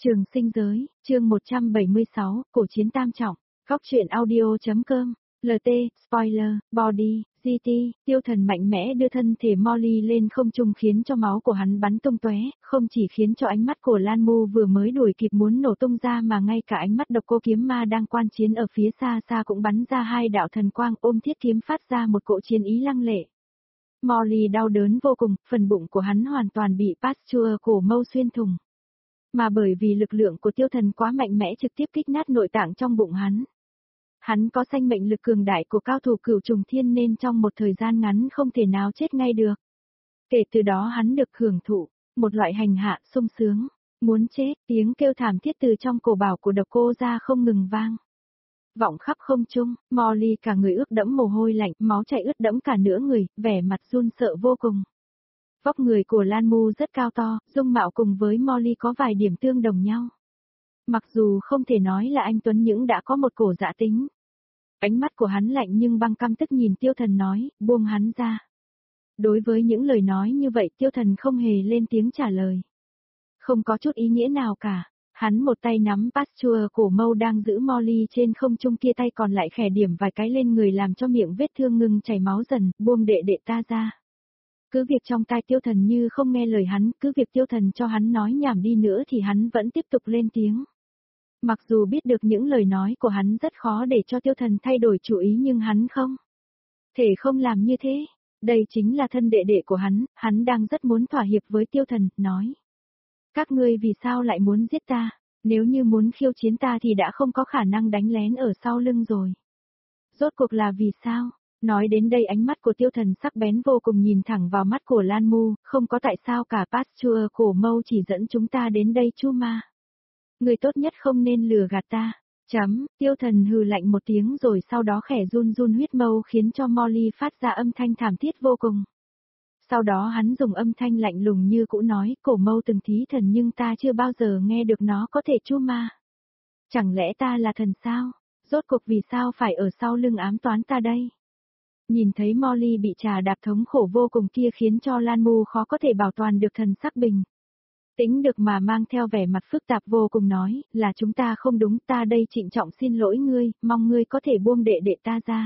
Trường sinh giới, chương 176, cổ chiến tam trọng, góc truyện audio.com, LT, spoiler, body, GT, tiêu thần mạnh mẽ đưa thân thể Molly lên không trung khiến cho máu của hắn bắn tung tóe, không chỉ khiến cho ánh mắt của Lan Mu vừa mới đuổi kịp muốn nổ tung ra mà ngay cả ánh mắt độc cô kiếm ma đang quan chiến ở phía xa xa cũng bắn ra hai đạo thần quang ôm thiết kiếm phát ra một cỗ chiến ý lăng lệ. Molly đau đớn vô cùng, phần bụng của hắn hoàn toàn bị Pasture cổ mâu xuyên thủng. Mà bởi vì lực lượng của tiêu thần quá mạnh mẽ trực tiếp kích nát nội tạng trong bụng hắn. Hắn có sanh mệnh lực cường đại của cao thủ cửu trùng thiên nên trong một thời gian ngắn không thể nào chết ngay được. Kể từ đó hắn được hưởng thụ, một loại hành hạ sung sướng, muốn chết, tiếng kêu thảm thiết từ trong cổ bảo của độc cô ra không ngừng vang. Vọng khắp không trung, Molly cả người ướt đẫm mồ hôi lạnh, máu chảy ướt đẫm cả nửa người, vẻ mặt run sợ vô cùng. Vóc người của Lan Mu rất cao to, dung mạo cùng với Molly có vài điểm tương đồng nhau. Mặc dù không thể nói là anh Tuấn nhưng đã có một cổ dã tính. Ánh mắt của hắn lạnh nhưng băng căm tức nhìn tiêu thần nói, buông hắn ra. Đối với những lời nói như vậy tiêu thần không hề lên tiếng trả lời. Không có chút ý nghĩa nào cả. Hắn một tay nắm Pasture cổ mâu đang giữ Molly trên không trung kia tay còn lại khẽ điểm vài cái lên người làm cho miệng vết thương ngừng chảy máu dần, buông đệ đệ ta ra. Cứ việc trong tai tiêu thần như không nghe lời hắn, cứ việc tiêu thần cho hắn nói nhảm đi nữa thì hắn vẫn tiếp tục lên tiếng. Mặc dù biết được những lời nói của hắn rất khó để cho tiêu thần thay đổi chủ ý nhưng hắn không thể không làm như thế. Đây chính là thân đệ đệ của hắn đang rất muốn thỏa hiệp với tiêu thần, nói. Các ngươi vì sao lại muốn giết ta, nếu như muốn khiêu chiến ta thì đã không có khả năng đánh lén ở sau lưng rồi. Rốt cuộc là vì sao? Nói đến đây ánh mắt của tiêu thần sắc bén vô cùng nhìn thẳng vào mắt của Lan Mu, không có tại sao cả Pasture cổ mâu chỉ dẫn chúng ta đến đây chu ma. Người tốt nhất không nên lừa gạt ta. Tiêu thần hừ lạnh một tiếng rồi sau đó khẽ run run huyết mâu khiến cho Molly phát ra âm thanh thảm thiết vô cùng. Sau đó hắn dùng âm thanh lạnh lùng như cũ nói, cổ mâu từng thí thần nhưng ta chưa bao giờ nghe được nó có thể chu ma. Chẳng lẽ ta là thần sao? Rốt cuộc vì sao phải ở sau lưng ám toán ta đây? Nhìn thấy Molly bị trà đạp thống khổ vô cùng kia khiến cho Lan Mu khó có thể bảo toàn được thần sắc bình tĩnh được mà mang theo vẻ mặt phức tạp vô cùng nói, là chúng ta không đúng, ta đây trịnh trọng xin lỗi ngươi, mong ngươi có thể buông đệ đệ ta ra.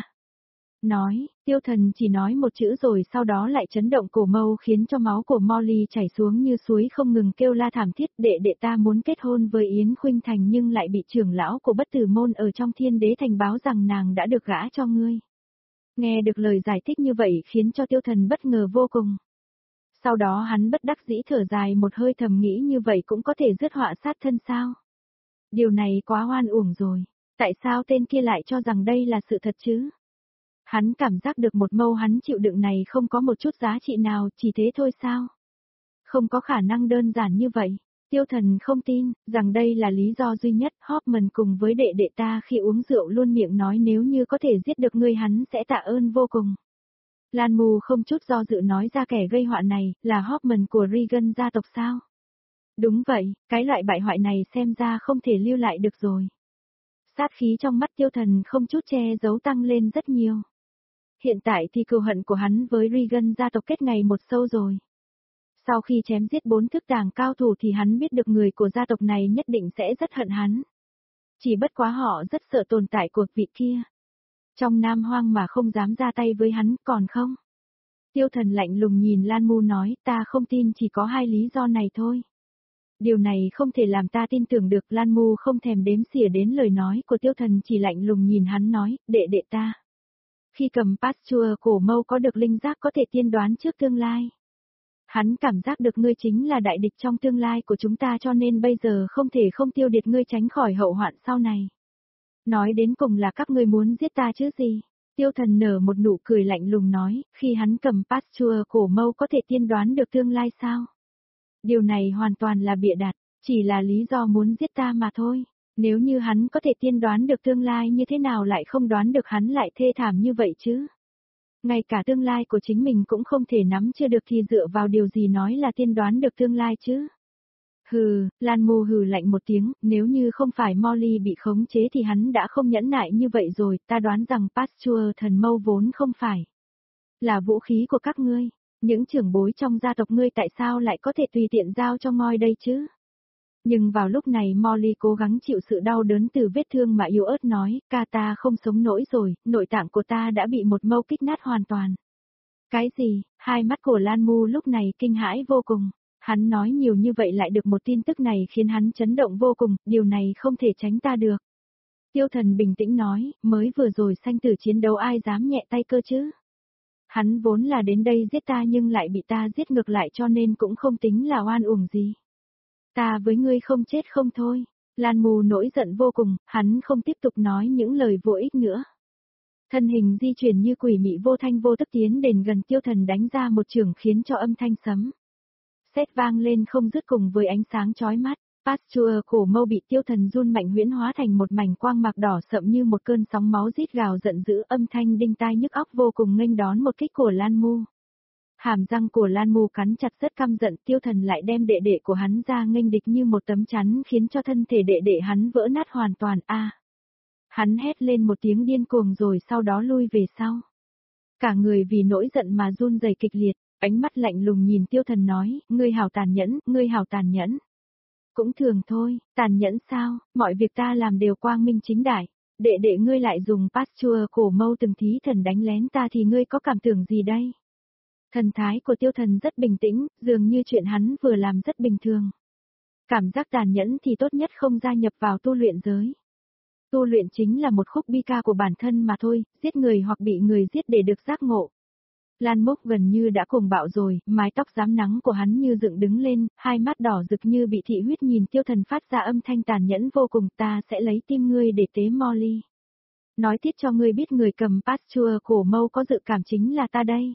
Nói, tiêu thần chỉ nói một chữ rồi sau đó lại chấn động cổ mâu khiến cho máu của Molly chảy xuống như suối không ngừng kêu la thảm thiết, đệ đệ ta muốn kết hôn với Yến Khuynh Thành nhưng lại bị trưởng lão của bất tử môn ở trong Thiên Đế Thành báo rằng nàng đã được gả cho ngươi. Nghe được lời giải thích như vậy khiến cho tiêu thần bất ngờ vô cùng. Sau đó hắn bất đắc dĩ thở dài một hơi thầm nghĩ như vậy cũng có thể dứt họa sát thân sao. Điều này quá oan uổng rồi, tại sao tên kia lại cho rằng đây là sự thật chứ? Hắn cảm giác được một mâu hắn chịu đựng này không có một chút giá trị nào, chỉ thế thôi sao? Không có khả năng đơn giản như vậy. Tiêu thần không tin, rằng đây là lý do duy nhất. Hoffman cùng với đệ đệ ta khi uống rượu luôn miệng nói nếu như có thể giết được ngươi hắn sẽ tạ ơn vô cùng. Lan Mu không chút do dự nói ra kẻ gây họa này, là Hoffman của Regan gia tộc sao? Đúng vậy, cái loại bại hoại này xem ra không thể lưu lại được rồi. Sát khí trong mắt tiêu thần không chút che giấu tăng lên rất nhiều. Hiện tại thì cừu hận của hắn với Regan gia tộc kết ngày một sâu rồi. Sau khi chém giết 4 thức tàng cao thủ thì hắn biết được người của gia tộc này nhất định sẽ rất hận hắn. Chỉ bất quá họ rất sợ tồn tại của vị kia. Trong Nam Hoang mà không dám ra tay với hắn, còn không? Tiêu thần lạnh lùng nhìn Lan Mu nói, ta không tin chỉ có hai lý do này thôi. Điều này không thể làm ta tin tưởng được. Lan Mu không thèm đếm xỉa đến lời nói của tiêu thần chỉ lạnh lùng nhìn hắn nói, đệ đệ ta. Khi cầm Pasture cổ mâu có được linh giác có thể tiên đoán trước tương lai. Hắn cảm giác được ngươi chính là đại địch trong tương lai của chúng ta cho nên bây giờ không thể không tiêu diệt ngươi tránh khỏi hậu hoạn sau này. Nói đến cùng là các ngươi muốn giết ta chứ gì? Tiêu thần nở một nụ cười lạnh lùng nói, khi hắn cầm Pasture cổ mâu có thể tiên đoán được tương lai sao? Điều này hoàn toàn là bịa đặt, chỉ là lý do muốn giết ta mà thôi. Nếu như hắn có thể tiên đoán được tương lai như thế nào lại không đoán được hắn lại thê thảm như vậy chứ? Ngay cả tương lai của chính mình cũng không thể nắm chưa được thì dựa vào điều gì nói là tiên đoán được tương lai chứ? Hừ, Lan Mu hừ lạnh một tiếng, nếu như không phải Molly bị khống chế thì hắn đã không nhẫn nại như vậy rồi, ta đoán rằng Pasture thần mâu vốn không phải là vũ khí của các ngươi. Những trưởng bối trong gia tộc ngươi tại sao lại có thể tùy tiện giao cho ngôi đây chứ? Nhưng vào lúc này Molly cố gắng chịu sự đau đớn từ vết thương mà yếu ớt nói, ca ta không sống nổi rồi, nội tạng của ta đã bị một mâu kích nát hoàn toàn. Cái gì? Hai mắt của Lan Mu lúc này kinh hãi vô cùng. Hắn nói nhiều như vậy lại được một tin tức này khiến hắn chấn động vô cùng, điều này không thể tránh ta được. Tiêu Thần bình tĩnh nói, mới vừa rồi sanh tử chiến đấu ai dám nhẹ tay cơ chứ? Hắn vốn là đến đây giết ta nhưng lại bị ta giết ngược lại cho nên cũng không tính là oan uổng gì. Ta với ngươi không chết không thôi. Lan Mù nổi giận vô cùng, hắn không tiếp tục nói những lời vô ích nữa. Thân hình di chuyển như quỷ mị vô thanh vô tức tiến đến gần Tiêu Thần đánh ra một chưởng khiến cho âm thanh sấm sét vang lên không dứt cùng với ánh sáng chói mắt. Pasteur cổ mâu bị Tiêu Thần run mạnh huyễn hóa thành một mảnh quang mạc đỏ sậm như một cơn sóng máu rít gào giận dữ, âm thanh đinh tai nhức óc vô cùng nghênh đón một kích của Lan Mu. Hàm răng của Lan Mu cắn chặt rất căm giận, Tiêu Thần lại đem đệ đệ của hắn ra nghênh địch như một tấm chắn khiến cho thân thể đệ đệ hắn vỡ nát hoàn toàn. Hắn hét lên một tiếng điên cuồng rồi sau đó lui về sau. Cả người vì nỗi giận mà run rẩy kịch liệt, ánh mắt lạnh lùng nhìn Tiêu Thần nói, ngươi hảo tàn nhẫn, ngươi hảo tàn nhẫn. Cũng thường thôi, tàn nhẫn sao, mọi việc ta làm đều quang minh chính đại. Đệ đệ ngươi lại dùng Pasteur cổ mâu từng thí thần đánh lén ta thì ngươi có cảm tưởng gì đây? Thần thái của Tiêu Thần rất bình tĩnh, dường như chuyện hắn vừa làm rất bình thường. Cảm giác tàn nhẫn thì tốt nhất không gia nhập vào tu luyện giới. Tu luyện chính là một khúc bi ca của bản thân mà thôi, giết người hoặc bị người giết để được giác ngộ. Lan Mốc gần như đã cuồng bạo rồi, mái tóc rám nắng của hắn như dựng đứng lên, hai mắt đỏ rực như bị thị huyết nhìn Tiêu Thần phát ra âm thanh tàn nhẫn vô cùng, ta sẽ lấy tim ngươi để tế Molly. Nói tiết cho ngươi biết người cầm Pasteur cổ mâu có dự cảm chính là ta đây.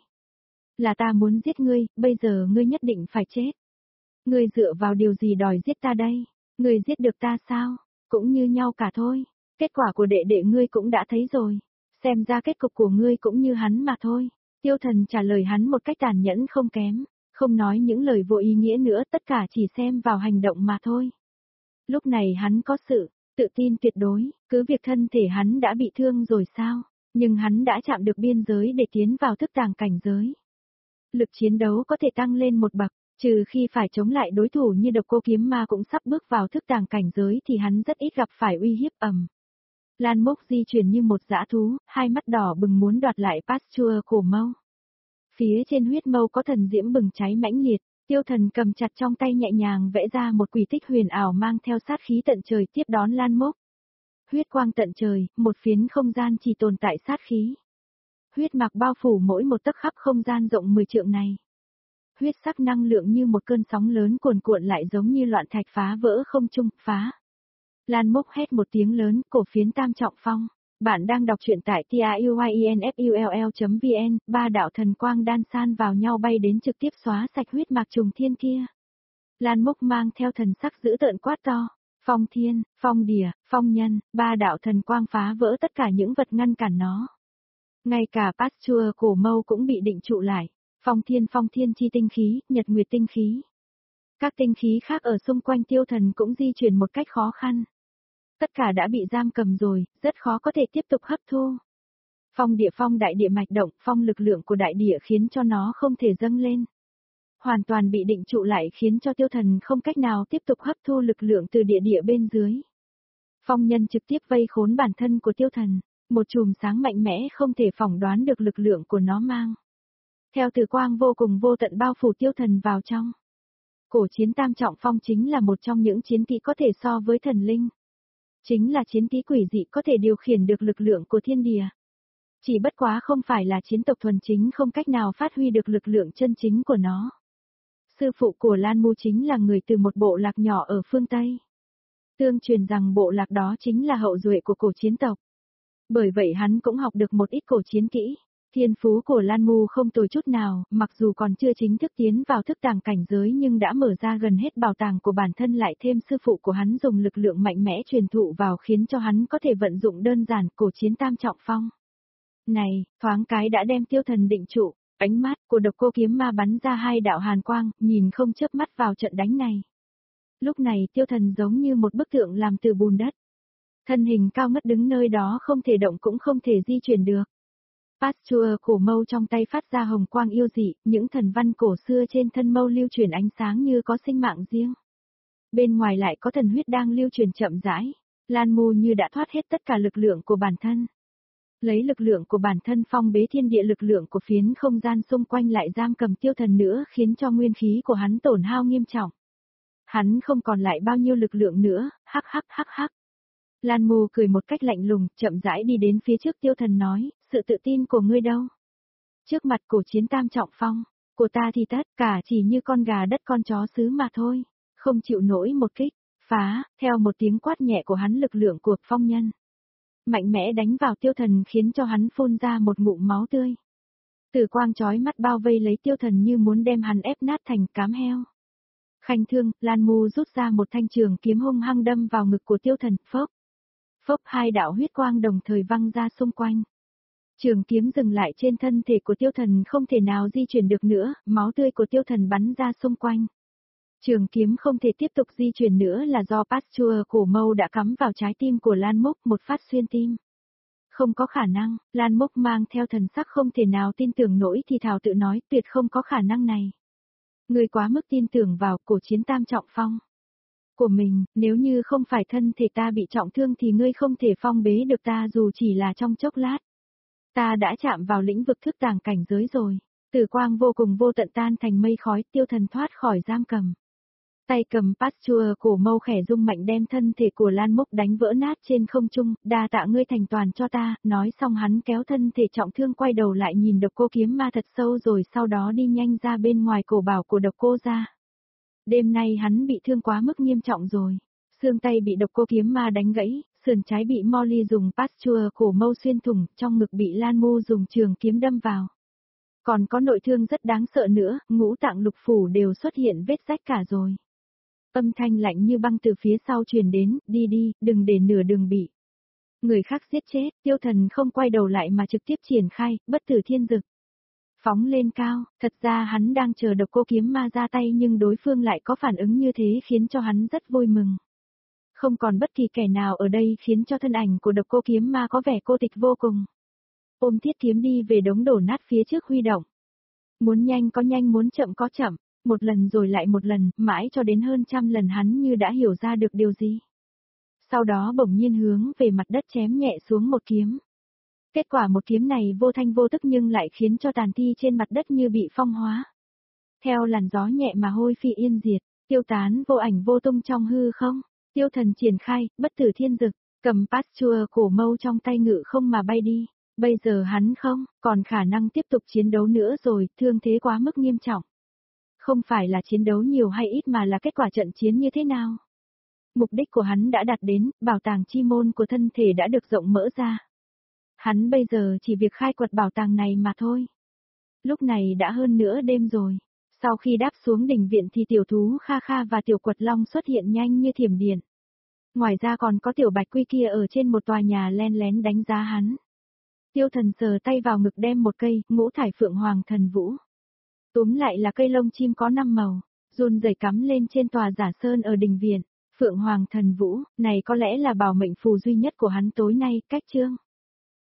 Là ta muốn giết ngươi, bây giờ ngươi nhất định phải chết. Ngươi dựa vào điều gì đòi giết ta đây? Ngươi giết được ta sao? Cũng như nhau cả thôi. Kết quả của đệ đệ ngươi cũng đã thấy rồi. Xem ra kết cục của ngươi cũng như hắn mà thôi. Tiêu Thần trả lời hắn một cách tàn nhẫn không kém, không nói những lời vô ý nghĩa nữa, tất cả chỉ xem vào hành động mà thôi. Lúc này hắn có sự tự tin tuyệt đối, cứ việc thân thể hắn đã bị thương rồi sao, nhưng hắn đã chạm được biên giới để tiến vào thức tàng cảnh giới. Lực chiến đấu có thể tăng lên một bậc, trừ khi phải chống lại đối thủ như Độc Cô Kiếm Ma cũng sắp bước vào thức tàng cảnh giới thì hắn rất ít gặp phải uy hiếp ầm. Lan Mốc di chuyển như một dã thú, hai mắt đỏ bừng muốn đoạt lại Pasteur cổ mâu. Phía trên huyết mâu có thần diễm bừng cháy mãnh liệt, Tiêu Thần cầm chặt trong tay nhẹ nhàng vẽ ra một quỷ tích huyền ảo mang theo sát khí tận trời tiếp đón Lan Mốc. Huyết quang tận trời, một phiến không gian chỉ tồn tại sát khí. Huyết mạc bao phủ mỗi một tấc khắp không gian rộng 10 trượng này. Huyết sắc năng lượng như một cơn sóng lớn cuồn cuộn lại giống như loạn thạch phá vỡ không trung, phá. Lan Mốc hét một tiếng lớn, cổ phiến tam trọng phong. Bạn đang đọc truyện tại tiuyinfull.vn, ba đạo thần quang đan san vào nhau bay đến trực tiếp xóa sạch huyết mạc trùng thiên kia. Lan Mốc mang theo thần sắc dữ tợn quát to. Phong thiên, phong địa, phong nhân, ba đạo thần quang phá vỡ tất cả những vật ngăn cản nó. Ngay cả Pasteur cổ mâu cũng bị định trụ lại. Phong thiên chi tinh khí, nhật nguyệt tinh khí. Các tinh khí khác ở xung quanh Tiêu Thần cũng di chuyển một cách khó khăn. Tất cả đã bị giam cầm rồi, rất khó có thể tiếp tục hấp thu. Phong đại địa mạch động, phong lực lượng của đại địa khiến cho nó không thể dâng lên. Hoàn toàn bị định trụ lại khiến cho Tiêu Thần không cách nào tiếp tục hấp thu lực lượng từ địa địa bên dưới. Phong nhân trực tiếp vây khốn bản thân của Tiêu Thần, một chùm sáng mạnh mẽ không thể phỏng đoán được lực lượng của nó mang. Theo từ quang vô cùng vô tận bao phủ Tiêu Thần vào trong. Cổ chiến tam trọng phong chính là một trong những chiến kỹ có thể so với thần linh. Chính là chiến kỹ quỷ dị có thể điều khiển được lực lượng của thiên địa. Chỉ bất quá không phải là chiến tộc thuần chính không cách nào phát huy được lực lượng chân chính của nó. Sư phụ của Lan Mu chính là người từ một bộ lạc nhỏ ở phương Tây. Tương truyền rằng bộ lạc đó chính là hậu duệ của cổ chiến tộc. Bởi vậy hắn cũng học được một ít cổ chiến kỹ. Thiên phú của Lan Mu không tồi chút nào, mặc dù còn chưa chính thức tiến vào thức tàng cảnh giới nhưng đã mở ra gần hết bảo tàng của bản thân, lại thêm sư phụ của hắn dùng lực lượng mạnh mẽ truyền thụ vào khiến cho hắn có thể vận dụng đơn giản cổ chiến tam trọng phong. Này, thoáng cái đã đem Tiêu Thần định trụ, ánh mắt của Độc Cô Kiếm Ma bắn ra hai đạo hàn quang, nhìn không chớp mắt vào trận đánh này. Lúc này Tiêu Thần giống như một bức tượng làm từ bùn đất. Thân hình cao ngất đứng nơi đó không thể động cũng không thể di chuyển được. Pasteur cổ mâu trong tay phát ra hồng quang yêu dị, những thần văn cổ xưa trên thân mâu lưu chuyển ánh sáng như có sinh mạng riêng. Bên ngoài lại có thần huyết đang lưu truyền chậm rãi. Lan Mu như đã thoát hết tất cả lực lượng của bản thân. Lấy lực lượng của bản thân phong bế thiên địa, lực lượng của phiến không gian xung quanh lại giam cầm tiêu thần nữa, khiến cho nguyên khí của hắn tổn hao nghiêm trọng. Hắn không còn lại bao nhiêu lực lượng nữa, hắc hắc hắc hắc. Lan Mu cười một cách lạnh lùng, chậm rãi đi đến phía trước tiêu thần nói, sự tự tin của ngươi đâu? Trước mặt cổ chiến tam trọng phong, của ta thì tất cả chỉ như con gà đất con chó xứ mà thôi, không chịu nổi một kích, phá, theo một tiếng quát nhẹ của hắn lực lượng của phong nhân. Mạnh mẽ đánh vào tiêu thần khiến cho hắn phun ra một ngụm máu tươi. Tử quang chói mắt bao vây lấy tiêu thần như muốn đem hắn ép nát thành cám heo. Khanh thương, Lan Mu rút ra một thanh trường kiếm hung hăng đâm vào ngực của tiêu thần, phốc. Phốc, hai đạo huyết quang đồng thời văng ra xung quanh. Trường kiếm dừng lại trên thân thể của tiêu thần không thể nào di chuyển được nữa, máu tươi của tiêu thần bắn ra xung quanh. Trường kiếm không thể tiếp tục di chuyển nữa là do Pasture cổ mâu đã cắm vào trái tim của Lan Mốc, một phát xuyên tim. Không có khả năng, Lan Mốc mang theo thần sắc không thể nào tin tưởng nổi thì thào tự nói, tuyệt không có khả năng này. Người quá mức tin tưởng vào cổ chiến tam trọng phong của mình, nếu như không phải thân thể ta bị trọng thương thì ngươi không thể phong bế được ta dù chỉ là trong chốc lát. Ta đã chạm vào lĩnh vực thức tàng cảnh giới rồi. Tử quang vô cùng vô tận tan thành mây khói, tiêu thần thoát khỏi giam cầm. Tay cầm Pasture cổ mâu khẽ rung mạnh đem thân thể của Lan Mốc đánh vỡ nát trên không trung, đa tạ ngươi thành toàn cho ta, nói xong hắn kéo thân thể trọng thương quay đầu lại nhìn Độc Cô Kiếm Ma thật sâu rồi sau đó đi nhanh ra bên ngoài cổ bảo của Độc Cô ra. Đêm nay hắn bị thương quá mức nghiêm trọng rồi, xương tay bị Độc Cô Kiếm Ma đánh gãy, sườn trái bị Molly dùng Pasture cổ mâu xuyên thủng, trong ngực bị Lan Mu dùng trường kiếm đâm vào. Còn có nội thương rất đáng sợ nữa, ngũ tạng lục phủ đều xuất hiện vết rách cả rồi. Âm thanh lạnh như băng từ phía sau truyền đến, đi đi, đừng để nửa đường bị người khác giết chết, tiêu thần không quay đầu lại mà trực tiếp triển khai, bất tử thiên dực. Phóng lên cao, thật ra hắn đang chờ Độc Cô Kiếm Ma ra tay nhưng đối phương lại có phản ứng như thế khiến cho hắn rất vui mừng. Không còn bất kỳ kẻ nào ở đây khiến cho thân ảnh của Độc Cô Kiếm Ma có vẻ cô tịch vô cùng. Ôm thiết kiếm đi về đống đổ nát phía trước huy động. Muốn nhanh có nhanh, muốn chậm có chậm, một lần rồi lại một lần, mãi cho đến hơn 100 lần hắn như đã hiểu ra được điều gì. Sau đó bỗng nhiên hướng về mặt đất chém nhẹ xuống một kiếm. Kết quả một kiếm này vô thanh vô tức nhưng lại khiến cho tàn thi trên mặt đất như bị phong hóa. Theo làn gió nhẹ mà hôi phi yên diệt, tiêu tán vô ảnh vô tung trong hư không. Tiêu thần triển khai, bất tử thiên dực, cầm Pasture cổ mâu trong tay ngự không mà bay đi. Bây giờ hắn không còn khả năng tiếp tục chiến đấu nữa rồi, thương thế quá mức nghiêm trọng. Không phải là chiến đấu nhiều hay ít mà là kết quả trận chiến như thế nào. Mục đích của hắn đã đạt đến, bảo tàng chi môn của thân thể đã được rộng mở ra. Hắn bây giờ chỉ việc khai quật bảo tàng này mà thôi. Lúc này đã hơn nửa đêm rồi. Sau khi đáp xuống đỉnh viện thì tiểu thú Kha Kha và tiểu quật long xuất hiện nhanh như thiểm điện. Ngoài ra còn có tiểu bạch quy kia ở trên một tòa nhà len lén đánh giá hắn. Tiêu thần sờ tay vào ngực đem một cây, ngũ thải phượng hoàng thần vũ. Túm lại là cây lông chim có 5 màu, run rẩy cắm lên trên tòa giả sơn ở đình viện. Phượng hoàng thần vũ, này có lẽ là bảo mệnh phù duy nhất của hắn tối nay, cách chương.